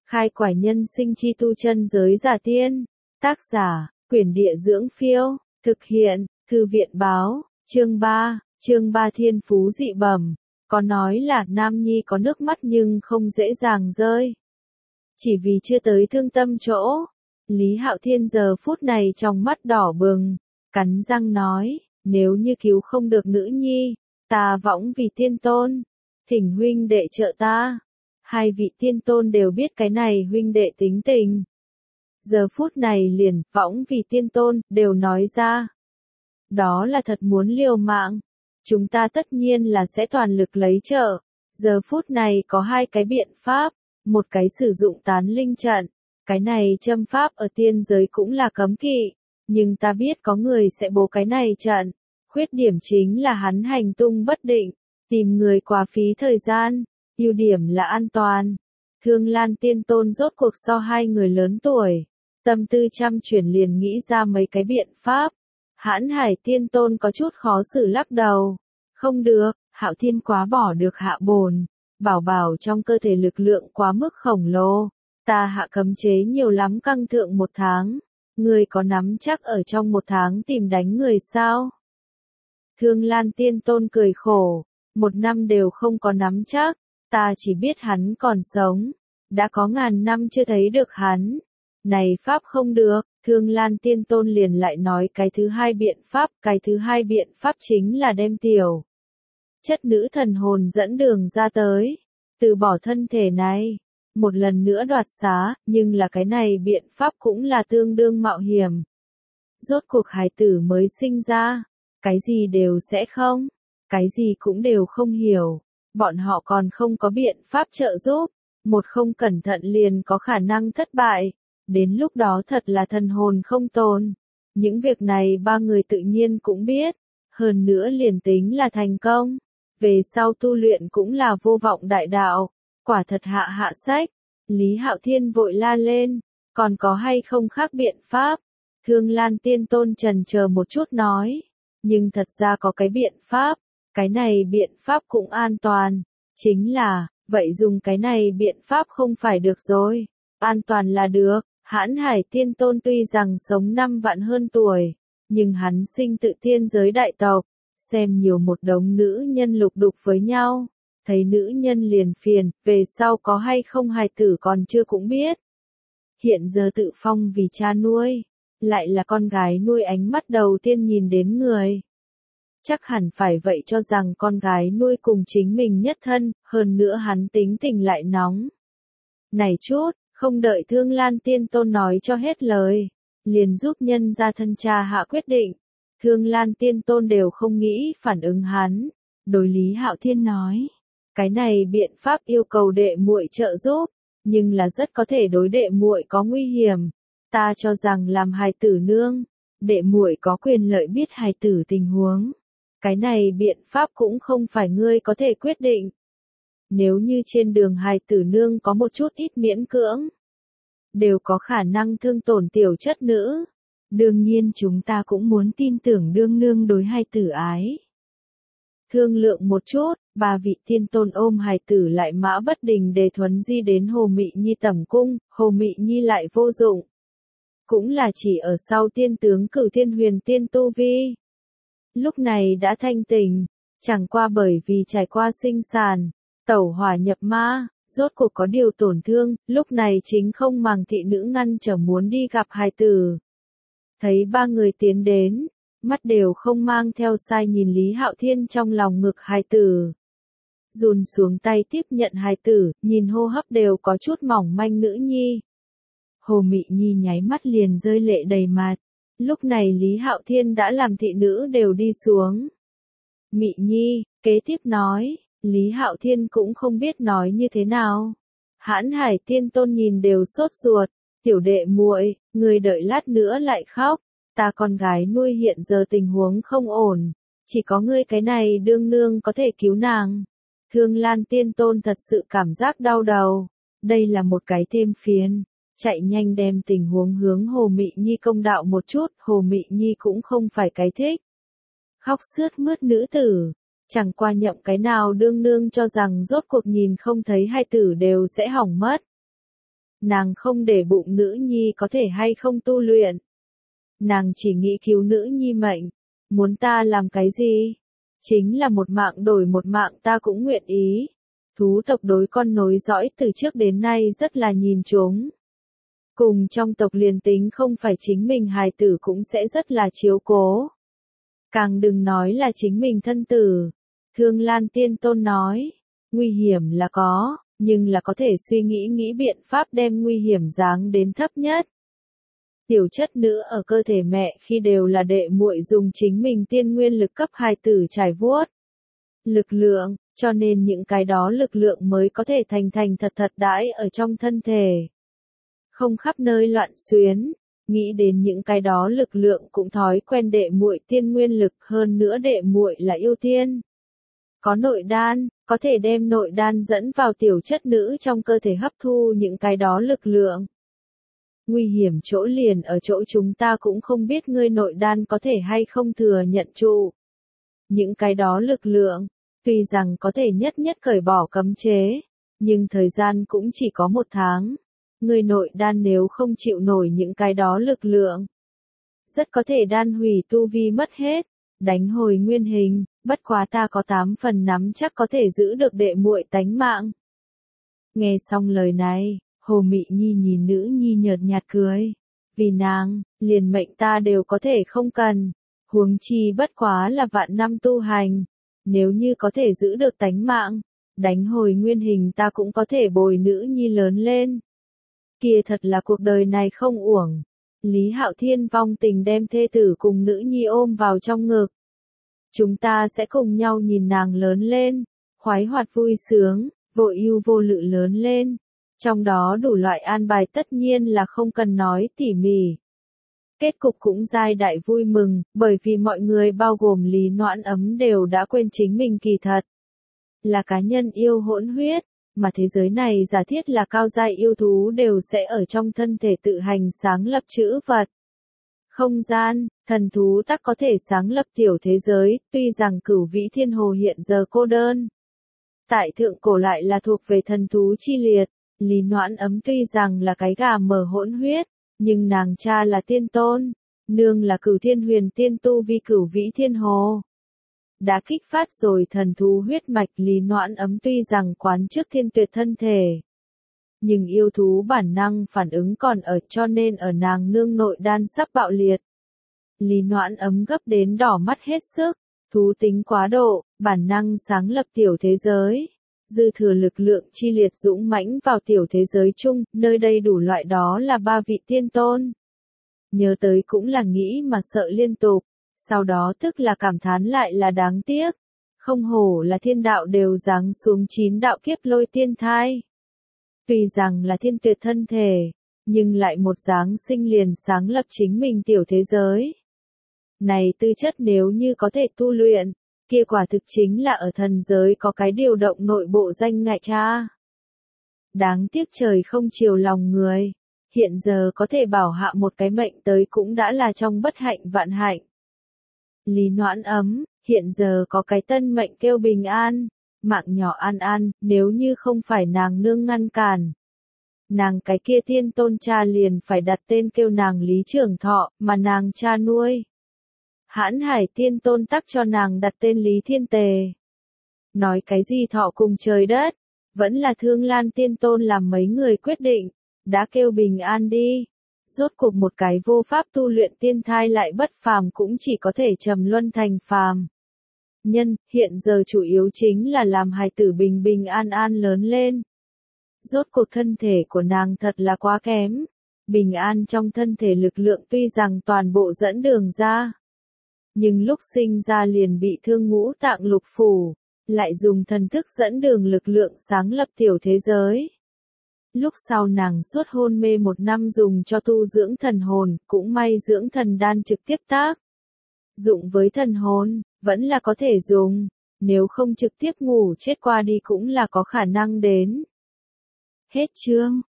Khai quải nhân sinh chi tu chân giới giả tiên. Tác giả, Quyển Địa Dưỡng Phiêu. Thực hiện, Thư viện Báo. Chương 3 Thiên Phú Dị Bẩm. Có nói là nam nhi có nước mắt nhưng không dễ dàng rơi. Chỉ vì chưa tới thương tâm chỗ. Lý Hạo Thiên giờ phút này trong mắt đỏ bừng, cắn răng nói, nếu như cứu không được nữ nhi, ta võng vì tiên tôn, thỉnh huynh đệ trợ ta. Hai vị tiên tôn đều biết cái này huynh đệ tính tình. Giờ phút này liền, võng vì tiên tôn, đều nói ra. Đó là thật muốn liều mạng. Chúng ta tất nhiên là sẽ toàn lực lấy trợ. Giờ phút này có hai cái biện pháp. Một cái sử dụng tán linh trận. Cái này châm pháp ở tiên giới cũng là cấm kỵ. Nhưng ta biết có người sẽ bố cái này trận. Khuyết điểm chính là hắn hành tung bất định. Tìm người quá phí thời gian. Ưu điểm là an toàn. Thương Lan Tiên Tôn rốt cuộc so hai người lớn tuổi. Tâm tư trăm chuyển liền nghĩ ra mấy cái biện pháp. Hãn Hải Tiên Tôn có chút khó xử lắc đầu. Không được, Hạo Thiên quá bỏ được hạ bồn. Bảo bảo trong cơ thể lực lượng quá mức khổng lồ. Ta hạ cấm chế nhiều lắm căng thượng 1 tháng. Người có nắm chắc ở trong 1 tháng tìm đánh người sao? Thương Lan Tiên Tôn cười khổ. 1 năm đều không có nắm chắc. Ta chỉ biết hắn còn sống. Đã có ngàn năm chưa thấy được hắn. Này pháp không được. Thương Lan Tiên Tôn liền lại nói cái thứ hai biện pháp. Cái thứ hai biện pháp chính là đem tiểu chất nữ thần hồn dẫn đường ra tới. Từ bỏ thân thể này. Một lần nữa đoạt xá. Nhưng là cái này biện pháp cũng là tương đương mạo hiểm. Rốt cuộc hài tử mới sinh ra. Cái gì đều sẽ không. Cái gì cũng đều không hiểu. Bọn họ còn không có biện pháp trợ giúp. Một không cẩn thận liền có khả năng thất bại. Đến lúc đó thật là thần hồn không tồn. Những việc này ba người tự nhiên cũng biết. Hơn nữa liền tính là thành công. Về sau tu luyện cũng là vô vọng đại đạo. Quả thật hạ sách. Lý Hạo Thiên vội la lên. Còn có hay không khác biện pháp? Thương Lan Tiên Tôn chần chờ một chút nói. Nhưng thật ra có cái biện pháp. Cái này biện pháp cũng an toàn. Chính là, vậy dùng cái này biện pháp không phải được rồi. An toàn là được. Hãn Hải Tiên Tôn tuy rằng sống 5 vạn hơn tuổi. Nhưng hắn sinh tự tiên giới đại tộc. Xem nhiều một đống nữ nhân lục đục với nhau. Thấy nữ nhân liền phiền. Về sau có hay không hài tử còn chưa cũng biết. Hiện giờ tự phong vì cha nuôi. Lại là con gái nuôi ánh mắt đầu tiên nhìn đến người. Chắc hẳn phải vậy cho rằng con gái nuôi cùng chính mình nhất thân, hơn nữa hắn tính tình lại nóng. Này chút, không đợi Thương Lan Tiên Tôn nói cho hết lời, liền giúp nhân ra thân cha hạ quyết định. Thương Lan Tiên Tôn đều không nghĩ phản ứng hắn. Đối Lý Hạo Thiên nói, cái này biện pháp yêu cầu đệ muội trợ giúp, nhưng là rất có thể đối đệ muội có nguy hiểm. Ta cho rằng làm hài tử nương, đệ muội có quyền lợi biết hài tử tình huống. Cái này biện pháp cũng không phải ngươi có thể quyết định. Nếu như trên đường hài tử nương có một chút ít miễn cưỡng, đều có khả năng thương tổn tiểu chất nữ. Đương nhiên chúng ta cũng muốn tin tưởng đương nương đối hài tử ái. Thương lượng một chút, 3 vị tiên tôn ôm hài tử lại mã bất đình để thuấn di đến Hồ Mị Nhi tẩm cung, Hồ Mị Nhi lại vô dụng. Cũng là chỉ ở sau tiên tướng Cửu Thiên Huyền Tiên tu vi. Lúc này đã thanh tỉnh, chẳng qua bởi vì trải qua sinh sản, tẩu hỏa nhập ma, rốt cuộc có điều tổn thương, lúc này chính không màng thị nữ ngăn trở muốn đi gặp hài tử. Thấy 3 người tiến đến, mắt đều không mang theo sai nhìn Lý Hạo Thiên trong lòng ngực hài tử. Run xuống tay tiếp nhận hài tử, nhìn hô hấp đều có chút mỏng manh nữ nhi. Hồ Mị Nhi nháy mắt liền rơi lệ đầy mặt. Lúc này Lý Hạo Thiên đã làm thị nữ đều đi xuống. Mị Nhi, kế tiếp nói, Lý Hạo Thiên cũng không biết nói như thế nào. Hãn Hải Tiên Tôn nhìn đều sốt ruột, tiểu đệ muội, người đợi lát nữa lại khóc, ta con gái nuôi hiện giờ tình huống không ổn, chỉ có ngươi cái này đương nương có thể cứu nàng. Thương Lan Tiên Tôn thật sự cảm giác đau đầu, đây là một cái thêm phiền. Chạy nhanh đem tình huống hướng Hồ Mị Nhi công đạo một chút, Hồ Mị Nhi cũng không phải cái thích. Khóc sướt mướt nữ tử, chẳng qua nhậm cái nào đương nương cho rằng rốt cuộc nhìn không thấy hai tử đều sẽ hỏng mất. Nàng không để bụng nữ nhi có thể hay không tu luyện. Nàng chỉ nghĩ cứu nữ nhi mệnh. Muốn ta làm cái gì? Chính là một mạng đổi một mạng ta cũng nguyện ý. Thú tộc đối con nối dõi từ trước đến nay rất là nhìn chúng. Cùng trong tộc liền tính không phải chính mình hài tử cũng sẽ rất là chiếu cố. Càng đừng nói là chính mình thân tử. Thương Lan Tiên Tôn nói, nguy hiểm là có, nhưng là có thể suy nghĩ biện pháp đem nguy hiểm giáng đến thấp nhất. Tiểu chất nữ ở cơ thể mẹ khi đều là đệ muội dùng chính mình tiên nguyên lực cấp hài tử trải vuốt. Lực lượng, cho nên những cái đó lực lượng mới có thể thành thật đãi ở trong thân thể. Không khắp nơi loạn xuyến, nghĩ đến những cái đó lực lượng cũng thói quen đệ muội tiên nguyên lực, hơn nữa đệ muội là yêu tiên. Có nội đan, có thể đem nội đan dẫn vào tiểu chất nữ trong cơ thể hấp thu những cái đó lực lượng. Nguy hiểm chỗ liền ở chỗ chúng ta cũng không biết ngươi nội đan có thể hay không thừa nhận trụ. Những cái đó lực lượng, tuy rằng có thể nhất cởi bỏ cấm chế, nhưng thời gian cũng chỉ có 1 tháng. Ngươi nội đan nếu không chịu nổi những cái đó lực lượng, rất có thể đan hủy tu vi mất hết, đánh hồi nguyên hình, bất quá ta có 8 phần nắm chắc có thể giữ được đệ muội tánh mạng. Nghe xong lời này, Hồ Mị Nhi nhìn nữ nhi nhợt nhạt cười, vì nàng, liền mệnh ta đều có thể không cần, huống chi bất quá là vạn năm tu hành, nếu như có thể giữ được tánh mạng, đánh hồi nguyên hình ta cũng có thể bồi nữ nhi lớn lên. Kia thật là cuộc đời này không uổng. Lý Hạo Thiên vong tình đem thê tử cùng nữ nhi ôm vào trong ngực. Chúng ta sẽ cùng nhau nhìn nàng lớn lên, khoái hoạt vui sướng, vô ưu vô lự lớn lên. Trong đó đủ loại an bài tất nhiên là không cần nói tỉ mỉ. Kết cục cũng giai đại vui mừng, bởi vì mọi người bao gồm Lý Noãn Ấm đều đã quên chính mình kỳ thật. Là cá nhân yêu hỗn huyết, mà thế giới này giả thiết là cao giai yêu thú đều sẽ ở trong thân thể tự hành sáng lập chữ vật. Không gian, thần thú tắc có thể sáng lập tiểu thế giới, tuy rằng Cửu Vĩ Thiên Hồ hiện giờ cô đơn. Tại thượng cổ lại là thuộc về thần thú chi liệt, Lý Noãn Ấm tuy rằng là cái gà mờ hỗn huyết, nhưng nàng cha là tiên tôn, nương là Cửu Thiên Huyền Tiên tu vi Cửu Vĩ Thiên Hồ. Đã kích phát rồi thần thú huyết mạch, Lý Noãn Ấm tuy rằng quán trước thiên tuyệt thân thể, nhưng yêu thú bản năng phản ứng còn ở, cho nên ở nàng nương nội đan sắp bạo liệt. Lý Noãn Ấm gấp đến đỏ mắt hết sức, thú tính quá độ, bản năng sáng lập tiểu thế giới. Dư thừa lực lượng chi liệt dũng mãnh vào tiểu thế giới chung, nơi đây đủ loại đó là 3 vị tiên tôn. Nhớ tới cũng là nghĩ mà sợ liên tục, sau đó tức là cảm thán lại là đáng tiếc. Không hổ là thiên đạo đều giáng xuống 9 đạo kiếp lôi tiên thai. Tuy rằng là thiên tuyệt thân thể, nhưng lại một giáng sinh liền sáng lập chính mình tiểu thế giới. Này tư chất nếu như có thể tu luyện, kia quả thực chính là ở thần giới có cái điều động nội bộ danh ngạch cha. Đáng tiếc trời không chiều lòng người, hiện giờ có thể bảo hạ một cái mệnh tới cũng đã là trong bất hạnh vạn hạnh. Lý Noãn Ấm, hiện giờ có cái tân mệnh kêu bình an, mạng nhỏ an an, nếu như không phải nàng nương ngăn cản. Nàng cái kia tiên tôn cha liền phải đặt tên kêu nàng Lý Trường Thọ, mà nàng cha nuôi. Hãn Hải Tiên Tôn tắc cho nàng đặt tên Lý Thiên Tề. Nói cái gì thọ cùng trời đất, vẫn là Thương Lan Tiên Tôn làm mấy người quyết định, đã kêu bình an đi. Rốt cuộc một cái vô pháp tu luyện tiên thai lại bất phàm cũng chỉ có thể trầm luân thành phàm. Nhân, hiện giờ chủ yếu chính là làm hài tử bình an lớn lên. Rốt cuộc thân thể của nàng thật là quá kém. Bình an trong thân thể lực lượng tuy rằng toàn bộ dẫn đường ra, nhưng lúc sinh ra liền bị thương ngũ tạng lục phủ, lại dùng thần thức dẫn đường lực lượng sáng lập tiểu thế giới. Lúc sau nàng suốt hôn mê 1 năm dùng cho tu dưỡng thần hồn, cũng may dưỡng thần đan trực tiếp tác dụng với thần hồn, vẫn là có thể dùng, nếu không trực tiếp ngủ chết qua đi cũng là có khả năng đến. Hết chương.